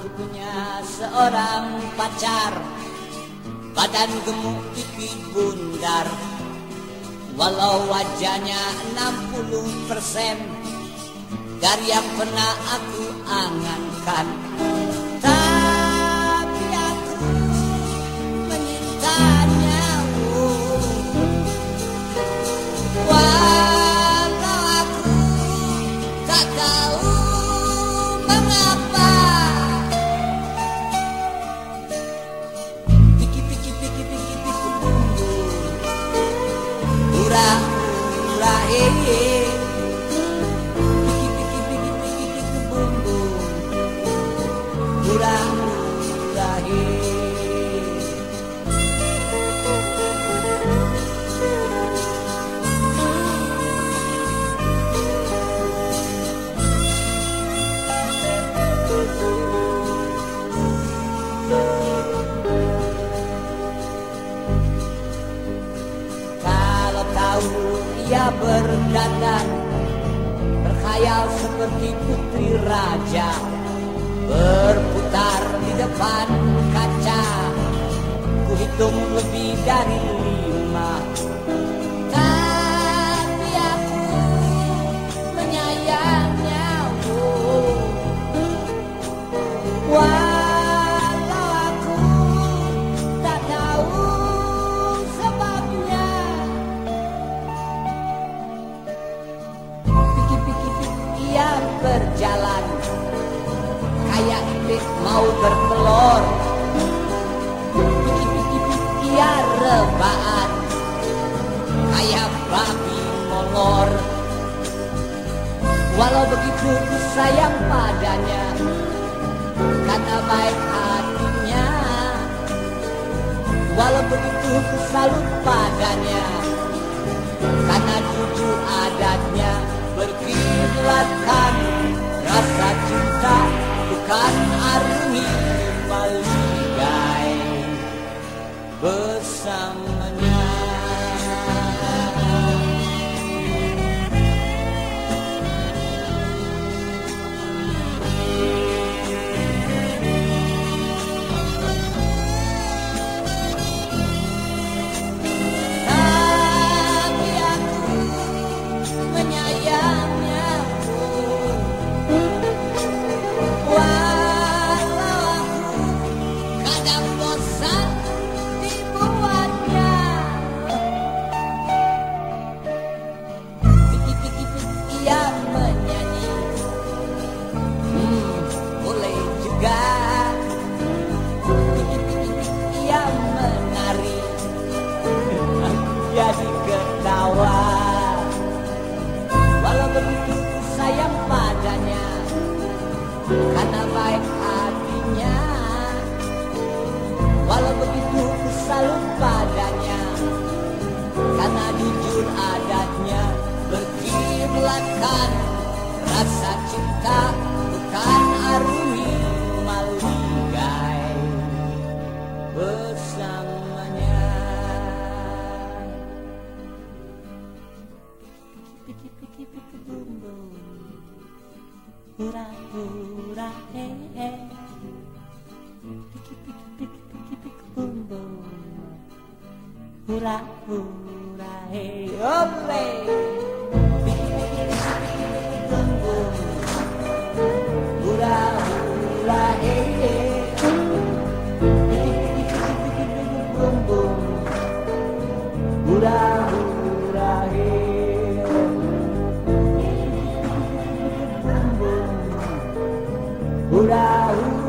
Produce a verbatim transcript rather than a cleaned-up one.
Aku punya seorang pacar, badan gemuk pipi bundar, walau wajahnya enam puluh persen dari yang pernah aku angankan. Tapi aku menyintanya, oh. Walau aku tak tahu mengapa. Piki piki piki piki piki bumbu, hura hura eh. Piki piki piki piki piki bumbu, hura hura eh. Ia berdandan, berkhayal seperti putri raja, berputar di depan kaca. Ku hitung lebih dari lima. Tapi aku menyayangnya, oh. Walau aku tak tahu sebabnya. Ia berjalan kayak itik mau bertelur. Piki-piki ia rebaan kayak babi molor. Walau begitu ku sayang padanya karena baik hatinya. Walau begitu ku salut padanya karena jujur adatnya. Berkiblatkan rasa cinta, bukan arungi maligai bersamanya. Tapi aku menyayangnya. Ia menyanyi, hmm, boleh juga. Piki-piki ia menari, jadi ketawa. Walau begitu ku sayang padanya karena baik hatinya. Walau begitu ku salut padanya karena jujur adatnya. Berkiblatkan rasa cinta, bukan arungi maligai bersamanya. Piki piki piki bumbu, hura hura he he. Piki piki piki piki piki bumbu, hura hura he. Olé. Hura hura eh eh. Bum bum. Hura hura eh. Bum bum. Hura hura.